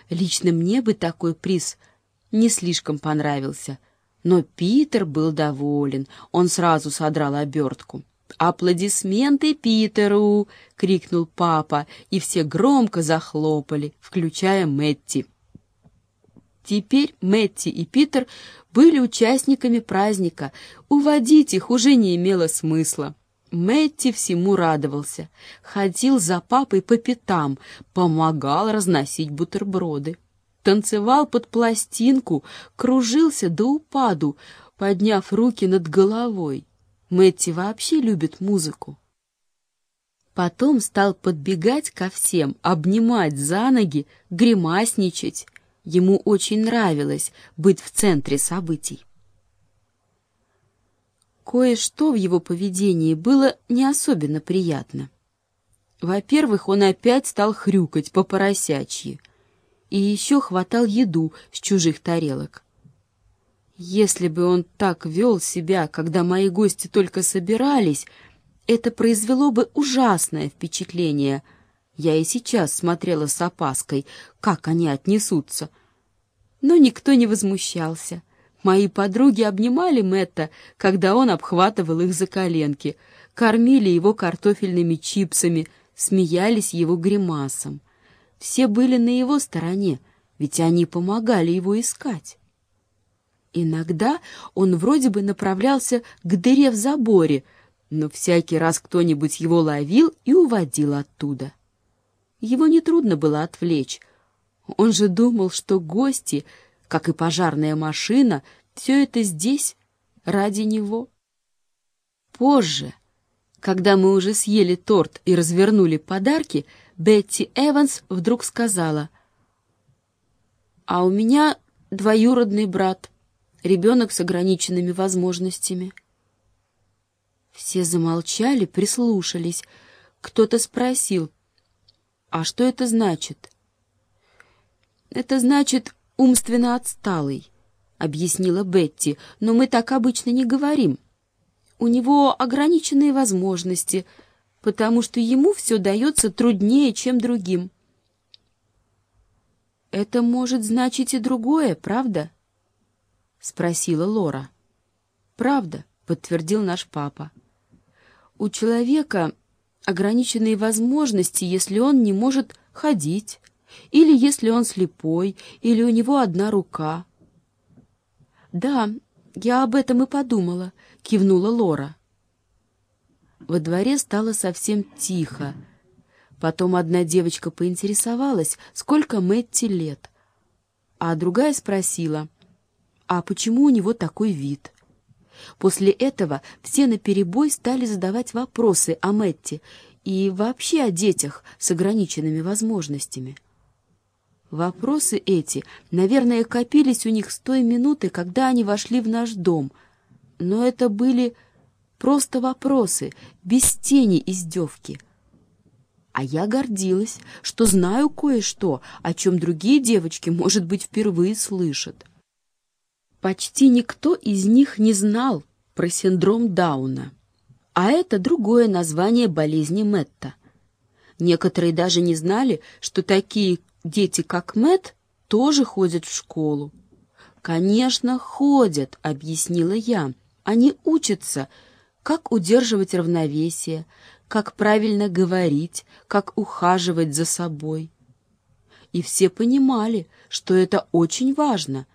Лично мне бы такой приз не слишком понравился. Но Питер был доволен, он сразу содрал обертку. «Аплодисменты Питеру!» — крикнул папа, и все громко захлопали, включая Мэтти. Теперь Мэтти и Питер были участниками праздника. Уводить их уже не имело смысла. Мэтти всему радовался, ходил за папой по пятам, помогал разносить бутерброды. Танцевал под пластинку, кружился до упаду, подняв руки над головой. Мэтти вообще любит музыку. Потом стал подбегать ко всем, обнимать за ноги, гримасничать. Ему очень нравилось быть в центре событий. Кое-что в его поведении было не особенно приятно. Во-первых, он опять стал хрюкать по-поросячьи. И еще хватал еду с чужих тарелок. Если бы он так вел себя, когда мои гости только собирались, это произвело бы ужасное впечатление. Я и сейчас смотрела с опаской, как они отнесутся. Но никто не возмущался. Мои подруги обнимали Мэтта, когда он обхватывал их за коленки, кормили его картофельными чипсами, смеялись его гримасам. Все были на его стороне, ведь они помогали его искать. Иногда он вроде бы направлялся к дыре в заборе, но всякий раз кто-нибудь его ловил и уводил оттуда. Его нетрудно было отвлечь. Он же думал, что гости, как и пожарная машина, все это здесь ради него. Позже, когда мы уже съели торт и развернули подарки, Бетти Эванс вдруг сказала: «А у меня двоюродный брат, ребенок с ограниченными возможностями». Все замолчали, прислушались. Кто-то спросил: «А что это значит?» «Это значит умственно отсталый», — объяснила Бетти, «но мы так обычно не говорим. У него ограниченные возможности, потому что ему все дается труднее, чем другим». «Это может значить и другое, правда?» — спросила Лора. «Правда», — подтвердил наш папа. «У человека ограниченные возможности, если он не может ходить, или если он слепой, или у него одна рука». «Да, я об этом и подумала», — кивнула Лора. Во дворе стало совсем тихо. Потом одна девочка поинтересовалась, сколько Мэтти лет, а другая спросила: «А почему у него такой вид?» После этого все наперебой стали задавать вопросы о Мэтти и вообще о детях с ограниченными возможностями. Вопросы эти, наверное, копились у них с той минуты, когда они вошли в наш дом, но это были просто вопросы, без тени издевки. А я гордилась, что знаю кое-что, о чем другие девочки, может быть, впервые слышат. Почти никто из них не знал про синдром Дауна, а это другое название болезни Мэтта. Некоторые даже не знали, что такие дети, как Мэтт, тоже ходят в школу. «Конечно, ходят», — объяснила я. «Они учатся, как удерживать равновесие, как правильно говорить, как ухаживать за собой». И все понимали, что это очень важно,